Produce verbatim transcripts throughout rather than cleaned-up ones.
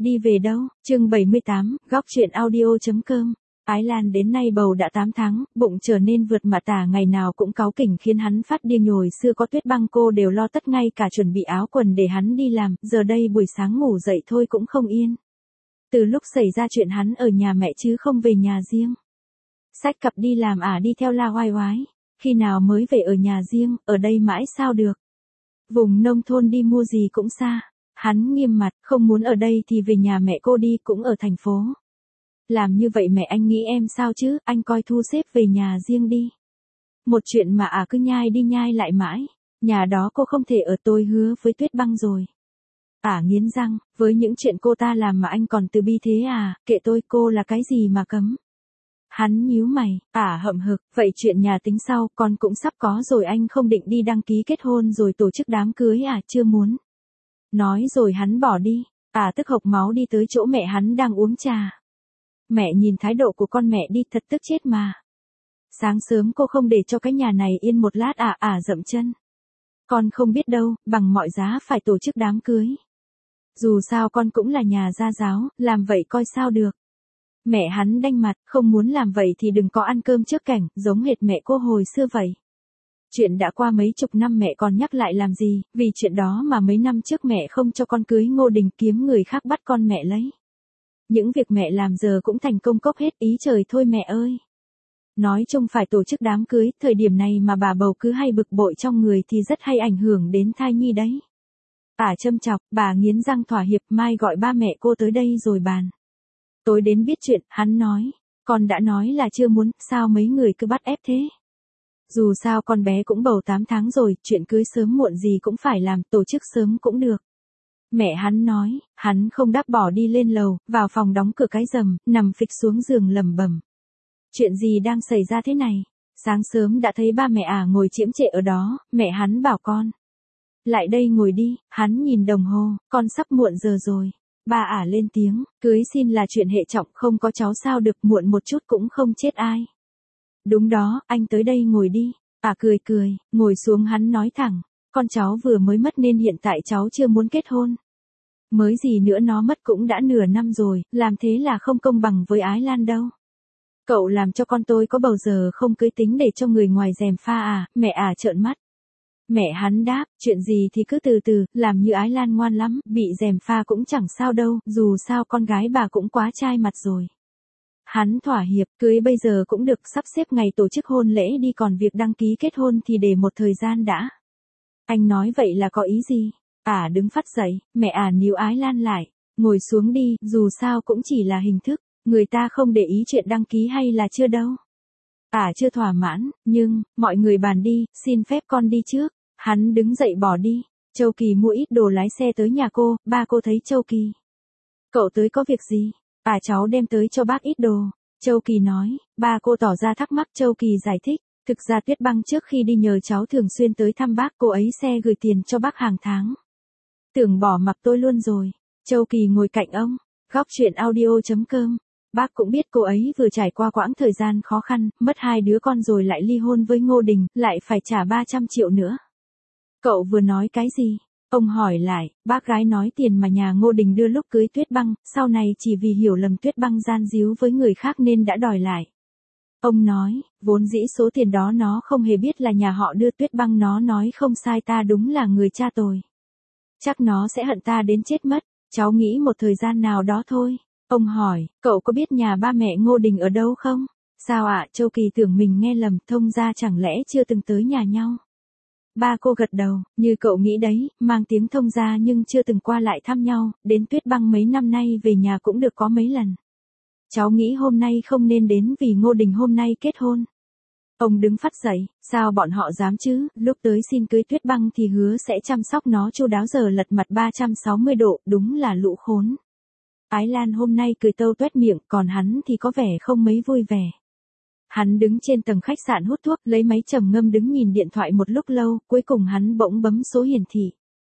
Đi về đâu? Chương bảy mươi tám, góc truyện audio.com. Ái Lan đến nay bầu đã tám tháng, bụng trở nên vượt mà tả, ngày nào cũng cáu kỉnh khiến hắn phát điên. Nhồi xưa có Tuyết Băng cô đều lo tất, ngay cả chuẩn bị áo quần để hắn đi làm, giờ đây buổi sáng ngủ dậy thôi cũng không yên. Từ lúc xảy ra chuyện hắn ở nhà mẹ chứ không về nhà riêng. Xách cặp đi làm à, đi theo la oai oái, khi nào mới về ở nhà riêng, ở đây mãi sao được. Vùng nông thôn đi mua gì cũng xa. Hắn nghiêm mặt, không muốn ở đây thì về nhà mẹ cô đi, cũng ở thành phố. Làm như vậy mẹ anh nghĩ em sao chứ, anh coi thu xếp về nhà riêng đi. Một chuyện mà à cứ nhai đi nhai lại mãi, nhà đó cô không thể ở, tôi hứa với Tuyết Băng rồi. À nghiến răng, với những chuyện cô ta làm mà anh còn từ bi thế à, kệ tôi, cô là cái gì mà cấm. Hắn nhíu mày, à hậm hực, vậy chuyện nhà tính sau, con cũng sắp có rồi, anh không định đi đăng ký kết hôn rồi tổ chức đám cưới à, chưa muốn. Nói rồi hắn bỏ đi, à tức hộc máu đi tới chỗ mẹ hắn đang uống trà. Mẹ nhìn thái độ của con mẹ đi, thật tức chết mà. Sáng sớm cô không để cho cái nhà này yên một lát à, à dậm chân. Con không biết đâu, bằng mọi giá phải tổ chức đám cưới. Dù sao con cũng là nhà gia giáo, làm vậy coi sao được. Mẹ hắn đanh mặt, không muốn làm vậy thì đừng có ăn cơm trước cảnh, giống hệt mẹ cô hồi xưa vậy. Chuyện đã qua mấy chục năm mẹ còn nhắc lại làm gì, vì chuyện đó mà mấy năm trước mẹ không cho con cưới Ngô Đình, kiếm người khác bắt con mẹ lấy. Những việc mẹ làm giờ cũng thành công cốc hết, ý trời thôi mẹ ơi. Nói chung phải tổ chức đám cưới, thời điểm này mà bà bầu cứ hay bực bội trong người thì rất hay ảnh hưởng đến thai nhi đấy. À châm chọc, bà nghiến răng thỏa hiệp, mai gọi ba mẹ cô tới đây rồi bàn. Tối đến biết chuyện, hắn nói, con đã nói là chưa muốn, sao mấy người cứ bắt ép thế. Dù sao con bé cũng bầu tám tháng rồi, chuyện cưới sớm muộn gì cũng phải làm, tổ chức sớm cũng được. Mẹ hắn nói, hắn không đáp, bỏ đi lên lầu, vào phòng đóng cửa cái rầm, nằm phịch xuống giường lẩm bẩm. Chuyện gì đang xảy ra thế này? Sáng sớm đã thấy ba mẹ à ngồi chiếm trệ ở đó, mẹ hắn bảo con. Lại đây ngồi đi, hắn nhìn đồng hồ, con sắp muộn giờ rồi. Ba ả lên tiếng, cưới xin là chuyện hệ trọng, không có cháu sao được, muộn một chút cũng không chết ai. Đúng đó, anh tới đây ngồi đi. À cười cười, ngồi xuống hắn nói thẳng, con cháu vừa mới mất nên hiện tại cháu chưa muốn kết hôn. Mới gì nữa nó mất cũng đã nửa năm rồi, làm thế là không công bằng với Ái Lan đâu. Cậu làm cho con tôi có bầu giờ không cưới tính để cho người ngoài gièm pha à, mẹ à trợn mắt. Mẹ hắn đáp, chuyện gì thì cứ từ từ, làm như Ái Lan ngoan lắm, bị gièm pha cũng chẳng sao đâu, dù sao con gái bà cũng quá trai mặt rồi. Hắn thỏa hiệp, cưới bây giờ cũng được, sắp xếp ngày tổ chức hôn lễ đi, còn việc đăng ký kết hôn thì để một thời gian đã. Anh nói vậy là có ý gì? À đứng phát dậy, mẹ à níu Ái Lan lại, ngồi xuống đi, dù sao cũng chỉ là hình thức, người ta không để ý chuyện đăng ký hay là chưa đâu. À chưa thỏa mãn, nhưng, mọi người bàn đi, xin phép con đi trước. Hắn đứng dậy bỏ đi. Châu Kỳ mua ít đồ lái xe tới nhà cô, ba cô thấy Châu Kỳ. Cậu tới có việc gì? À cháu đem tới cho bác ít đồ. Châu Kỳ nói, ba cô tỏ ra thắc mắc. Châu Kỳ giải thích, thực ra Tuyết Băng trước khi đi nhờ cháu thường xuyên tới thăm bác, cô ấy xe gửi tiền cho bác hàng tháng. Tưởng bỏ mặc tôi luôn rồi. Châu Kỳ ngồi cạnh ông, góc truyện audio.com. Bác cũng biết cô ấy vừa trải qua quãng thời gian khó khăn, mất hai đứa con rồi lại ly hôn với Ngô Đình, lại phải trả ba trăm triệu nữa. Cậu vừa nói cái gì? Ông hỏi lại, bác gái nói tiền mà nhà Ngô Đình đưa lúc cưới Tuyết Băng, sau này chỉ vì hiểu lầm Tuyết Băng gian díu với người khác nên đã đòi lại. Ông nói, vốn dĩ số tiền đó nó không hề biết là nhà họ đưa. Tuyết Băng nó nói không sai, ta đúng là người cha tồi. Chắc nó sẽ hận ta đến chết mất, cháu nghĩ một thời gian nào đó thôi. Ông hỏi, cậu có biết nhà ba mẹ Ngô Đình ở đâu không? Sao ạ? À? Châu Kỳ tưởng mình nghe lầm, thông ra chẳng lẽ chưa từng tới nhà nhau. Ba cô gật đầu, như cậu nghĩ đấy, mang tiếng thông gia nhưng chưa từng qua lại thăm nhau, đến Tuyết Băng mấy năm nay về nhà cũng được có mấy lần. Cháu nghĩ hôm nay không nên đến vì Ngô Đình hôm nay kết hôn. Ông đứng phắt dậy, sao bọn họ dám chứ, lúc tới xin cưới Tuyết Băng thì hứa sẽ chăm sóc nó chu đáo, giờ lật mặt ba trăm sáu mươi độ, đúng là lũ khốn. Ái Lan hôm nay cười tâu tuét miệng, còn hắn thì có vẻ không mấy vui vẻ. Hắn đứng trên tầng khách sạn hút thuốc, lấy máy trầm ngâm đứng nhìn điện thoại một lúc lâu, cuối cùng hắn bỗng bấm số hiển thị.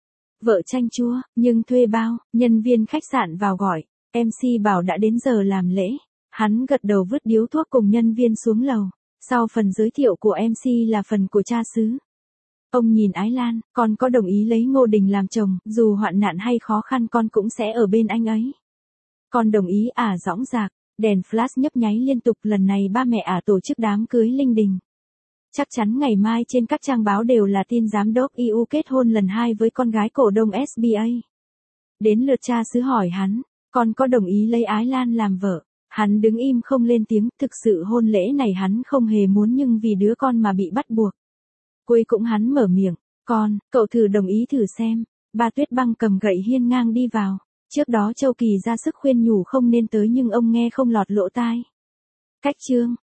Vợ chanh chua, nhưng thuê bao, nhân viên khách sạn vào gọi, em xê bảo đã đến giờ làm lễ. Hắn gật đầu vứt điếu thuốc cùng nhân viên xuống lầu. Sau phần giới thiệu của em xê là phần của cha xứ. Ông nhìn Ái Lan, con có đồng ý lấy Ngô Đình làm chồng, dù hoạn nạn hay khó khăn con cũng sẽ ở bên anh ấy. Con đồng ý ả dõng dạc, đèn flash nhấp nháy liên tục, lần này ba mẹ ả tổ chức đám cưới linh đình. Chắc chắn ngày mai trên các trang báo đều là tin giám đốc e u kết hôn lần hai với con gái cổ đông ét bê a. Đến lượt cha xứ hỏi hắn, con có đồng ý lấy Ái Lan làm vợ? Hắn đứng im không lên tiếng, thực sự hôn lễ này hắn không hề muốn nhưng vì đứa con mà bị bắt buộc. Cuối cũng hắn mở miệng, con, cậu thử đồng ý thử xem. Ba Tuyết Băng cầm gậy hiên ngang đi vào. Trước đó Châu Kỳ ra sức khuyên nhủ không nên tới nhưng ông nghe không lọt lỗ tai. Cách chương